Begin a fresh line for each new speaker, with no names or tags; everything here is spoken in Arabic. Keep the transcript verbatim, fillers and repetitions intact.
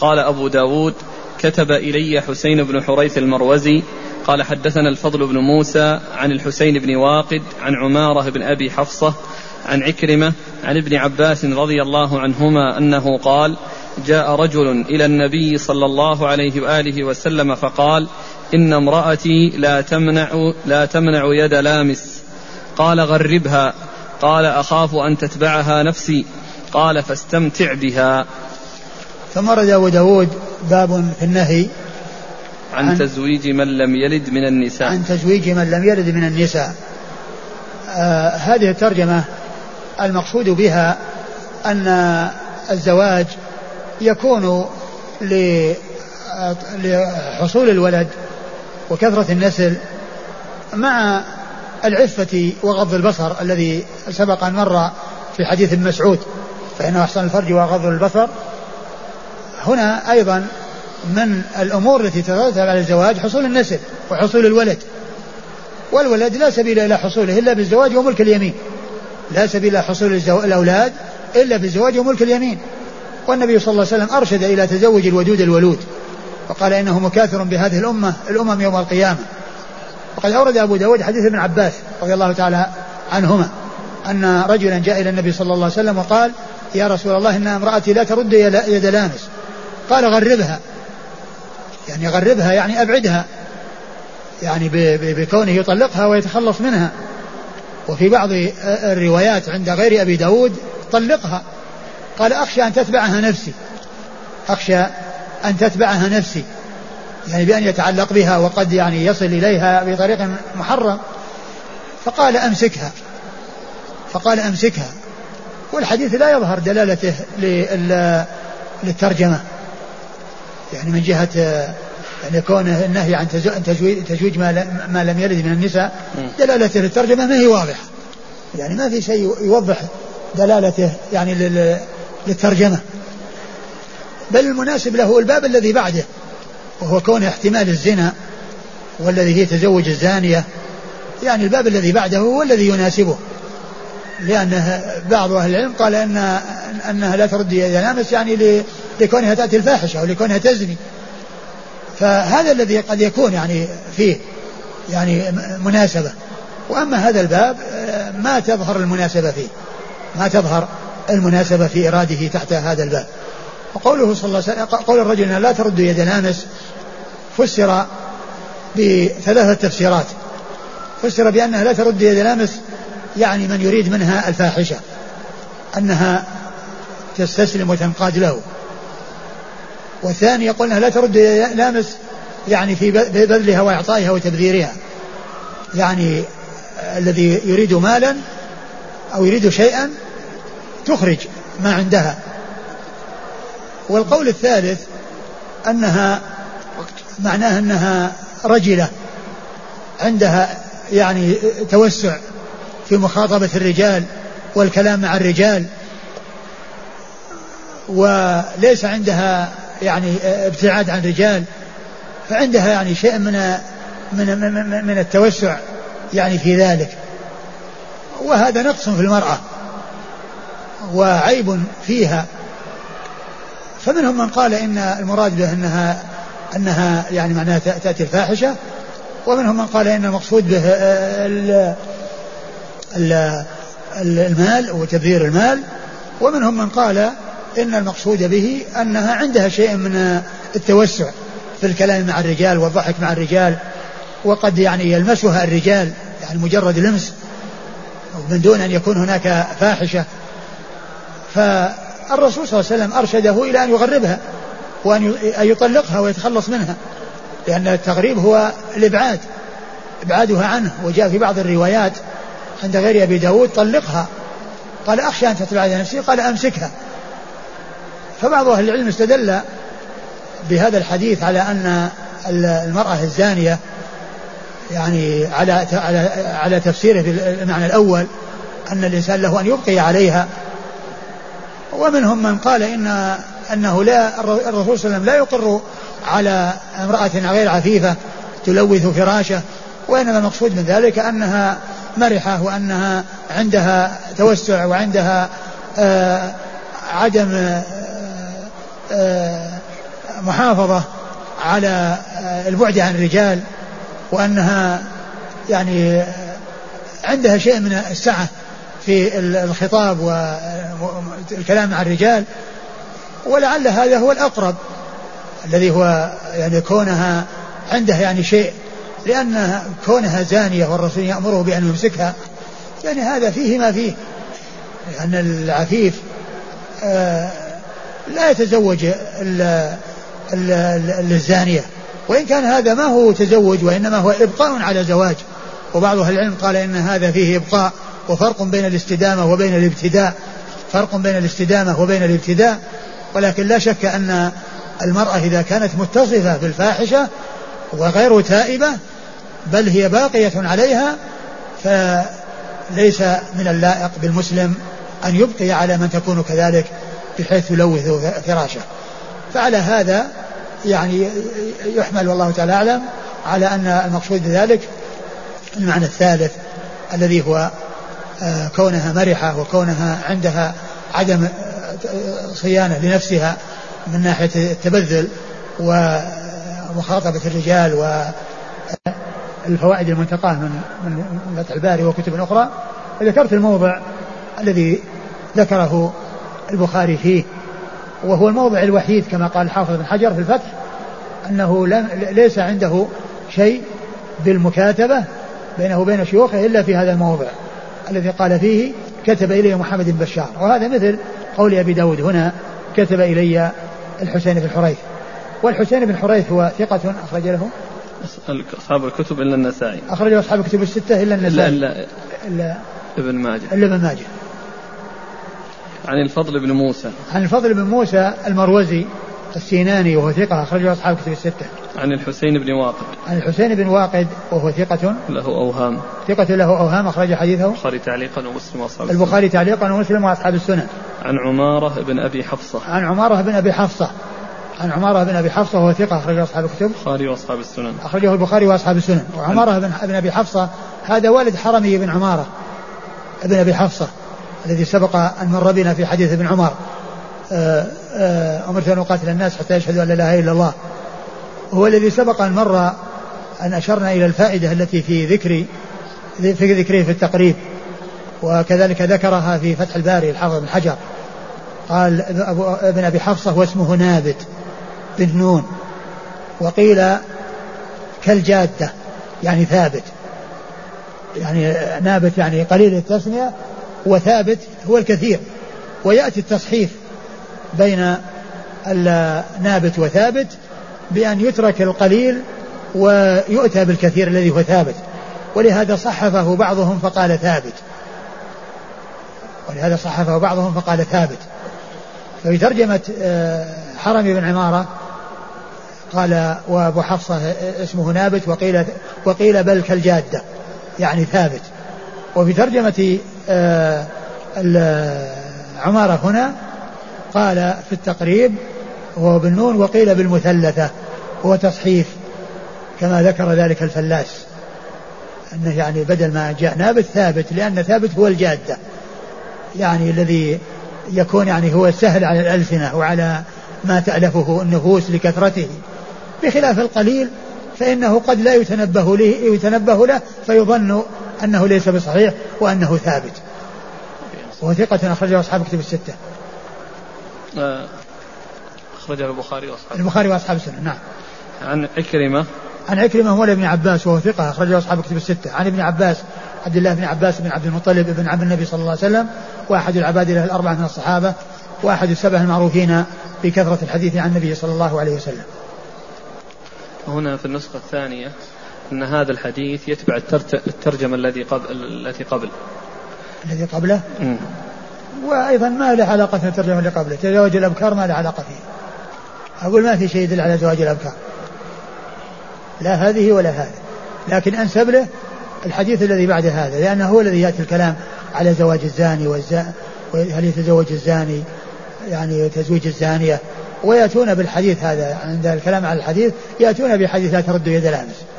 قال أبو داود كتب إلي حسين بن حريث المروزي قال حدثنا الفضل بن موسى عن الحسين بن واقد عن عمارة بن أبي حفصة عن عكرمة عن ابن عباس رضي الله عنهما أنه قال جاء رجل إلى النبي صلى الله عليه وآله وسلم فقال إن امرأتي لا تمنع, لا تمنع يد لامس. قال غربها. قال أخاف أن تتبعها نفسي. قال فاستمتع بها.
ثم رد أبو داود باب في النهي
عن, عن تزويج من لم يلد من النساء
عن تزويج من لم يلد من النساء. آه هذه الترجمة المقصود بها أن الزواج يكون لحصول الولد وكثرة النسل مع العفة وغض البصر الذي سبق أن مر في حديث ابن مسعود فإنه أحسن الفرج وغض البصر. هنا أيضا من الأمور التي تترتب على الزواج حصول النسل وحصول الولد، والولد لا سبيل إلى حصوله إلا بالزواج وملك اليمين، لا سبيل إلى حصول الأولاد إلا بالزواج وملك اليمين. والنبي صلى الله عليه وسلم أرشد إلى تزوج الودود الولود وقال إنه مكاثر بهذه الأمة الأمم يوم القيامة. وقد أورد أبو داود حديث ابن عباس رضي الله تعالى عنهما أن رجلا جاء إلى النبي صلى الله عليه وسلم وقال يا رسول الله إن امرأتي لا ترد يد لامس. قال غربها، يعني غربها يعني أبعدها، يعني بكونه يطلقها ويتخلص منها. وفي بعض الروايات عند غير أبي داود طلقها. قال أخشى أن تتبعها نفسي، أخشى أن تتبعها نفسي، يعني بأن يتعلق بها وقد يعني يصل إليها بطريق محرم. فقال أمسكها، فقال أمسكها. والحديث لا يظهر دلالته للترجمة، يعني من جهة يعني يكون النهي عن تزويج ما لم يلد من النساء دلالته للترجمة ما هي واضحة، يعني ما في شيء يوضح دلالته يعني للترجمة. بل المناسب له الباب الذي بعده وهو كون احتمال الزنا والذي هي تزوج الزانية، يعني الباب الذي بعده هو الذي يناسبه، لأن بعض أهل العلم قال أن أنها لا ترد يد لامس يعني لكونها تأتي الفاحشة أو لكونها تزني، فهذا الذي قد يكون يعني فيه يعني مناسبة. وأما هذا الباب ما تظهر المناسبة فيه، ما تظهر المناسبة في إراده تحت هذا الباب. وقوله صلى الله عليه وسلم قول الرجل لا ترد يد لامس فسر بثلاثة تفسيرات. فسر بأنها لا ترد يد لامس يعني من يريد منها الفاحشة، أنها تستسلم وتنقاد له. والثاني يقول أنها لا ترد يد لامس يعني في بذلها وإعطائها وتبذيرها، يعني الذي يريد مالا أو يريد شيئا تخرج ما عندها. والقول الثالث أنها معناها أنها رجلة عندها يعني توسع في مخاطبة الرجال والكلام مع الرجال، وليس عندها يعني ابتعاد عن الرجال، فعندها يعني شيء من من من, من التوسع يعني في ذلك. وهذا نقص في المرأة وعيب فيها. فمنهم من قال إن المراد به أنها أنها يعني معناها تأتي الفاحشة، ومنهم من قال إن المقصود به المال وتبذير المال، ومنهم من قال إن المقصود به أنها عندها شيء من التوسع في الكلام مع الرجال والضحك مع الرجال، وقد يعني يلمسها الرجال يعني مجرد لمس من دون أن يكون هناك فاحشة. فالرسول صلى الله عليه وسلم أرشده إلى أن يغربها وأن يطلقها ويتخلص منها، لأن التغريب هو الإبعاد، إبعادها عنه. وجاء في بعض الروايات عند غير أبي داود طلقها، قال أخشى أن تتبع نفسي، قال أمسكها. فبعض أهل العلم استدل بهذا الحديث على أن المرأة الزانية يعني على على على تفسيره بالمعنى الأول أن الإنسان له أن يبقي عليها. ومنهم من قال إن أنه لا الرسول صلى الله عليه وسلم لا يقر على امرأة غير عفيفة تلوث فراشه، وإنما المقصود من ذلك أنها مرحة وأنها عندها توسع وعندها آه عدم آه آه محافظة على البعد عن الرجال، وأنها يعني عندها شيء من السعة في الخطاب والكلام مع الرجال، ولعل هذا هو الأقرب الذي هو يعني كونها عنده يعني شيء، لأن كونها زانية والرسول يأمره بأن يمسكها يعني هذا فيه ما فيه، لأن العفيف آه لا يتزوج الزانية، وإن كان هذا ما هو تزوج وإنما هو إبقاء على زواج. وبعض أهل العلم قال إن هذا فيه إبقاء، وفرق بين الاستدامة وبين الابتداء، فرق بين الاستدامة وبين الابتداء. ولكن لا شك أن المرأة إذا كانت متصفة بالفاحشة وغير تائبة بل هي باقية عليها، فليس من اللائق بالمسلم أن يبقي على من تكون كذلك بحيث يلوث فراشه. فعلى هذا يعني يحمل والله تعالى أعلم على أن المقصود ذلك المعنى الثالث الذي هو كونها مرحة وكونها عندها عدم صيانة لنفسها من ناحية التبذل ومخاطبة الرجال. والفوائد المنتقاة من من فتح الباري وكتب أخرى، ذكرت الموضع الذي ذكره البخاري فيه، وهو الموضع الوحيد كما قال الحافظ بن حجر في الفتح أنه ليس عنده شيء بالمكاتبة بينه وبين شيوخه إلا في هذا الموضع الذي قال فيه كتب إلي محمد بن بشار، وهذا مثل قول أبي داود هنا كتب إلي الحسين بن حريث. والحسين بن حريث هو ثقة أخرج له
أصحاب الكتب إلا النسائي،
أخرج أصحاب الكتب الستة إلا النسائي
إلا, إلا ابن ماجه
إلا ابن ماجه.
عن الفضل بن موسى
عن الفضل بن موسى المروزي السيناني وهو ثقة أخرج أصحاب الكتب الستة.
عن الحسين بن واقد
عن الحسين بن واقد وهو ثقة
له أوهام
ثقة له أوهام أخرج حديثه
البخاري تعليقا ومسلم وأصحاب
البخاري تعليقا ومسلم وأصحاب السنن.
عن عمارة بن أبي حفصة
عن عمارة بن أبي حفصة عن عمارة بن أبي حفصة وهو ثقة أخرج أصحاب الكتب
البخاري وأصحاب السنن
أخرجه البخاري وأصحاب السنن. وعمارة بن, بن أبي حفصة هذا والد حرمي بن عمارة بن أبي حفصة الذي سبق أن مر بنا في حديث ابن عمر أمرت أن أقاتل الناس حتى يشهدوا أن لا إله إلا الله، هو الذي سبق أن مر أن أشرنا إلى الفائدة التي في ذكر في ذكره في التقريب، وكذلك ذكرها في فتح الباري الحافظ بن حجر قال ابن أبي حفصة واسمه نابت بن نون، وقيل كالجادة يعني ثابت، يعني نابت يعني قليل التسمية وثابت هو الكثير، ويأتي التصحيف بين النابت وثابت بأن يترك القليل ويؤتى بالكثير الذي هو ثابت، ولهذا صحفه بعضهم فقال ثابت ولهذا صحفه بعضهم فقال ثابت. ففي ترجمة حرمي بن عمارة قال وابو حفصة اسمه نابت وقيل, وقيل بل كالجادة يعني ثابت. وفي ترجمة عمارة هنا قال في التقريب هو بالنون وقيل بالمثلثة، هو تصحيف كما ذكر ذلك الفلاس أنه يعني بدل ما جاء نابت ثابت، لأن ثابت هو الجادة يعني الذي يكون يعني هو سهل على الألسنة وعلى ما تألفه النفوس لكثرته، بخلاف القليل فإنه قد لا يتنبه له, يتنبه له فيظن أنه ليس بصحيح وأنه ثابت. وثقة أخرجه أصحاب كتب الستة
أخرجه البخاري وأصحاب
البخاري وأصحاب السنة. نعم.
عن عكرمة
عن عكرمة مولى ابن عباس وهو ثقة أخرجه أصحاب كتب الستة. عن ابن عباس عبد الله بن عباس بن عبد المطلب بن عم النبي صلى الله عليه وسلم، وأحد العباد له الأربعة من الصحابة، وأحد السبع المعروفين بكثرة الحديث عن النبي صلى الله عليه وسلم.
هنا في النسخة الثانية أن هذا الحديث يتبع الترجمة الذي قبل التي قبل
الذي قبله
م.
وأيضا ما له علاقة في الترجمة اللي قبله. تزواج الأبكار ما له علاقة فيه، أقول ما في شيء يدل على زواج الأبكار، لا هذه ولا هذه، لكن أنسب له الحديث الذي بعد هذا، لأنه هو الذي يأتي الكلام على زواج الزاني والزاني هل يتزوج الزاني يعني تزويج الزانية، ويأتون بالحديث هذا عند الكلام على الحديث يأتون بحديث لا ترد يد الأمس.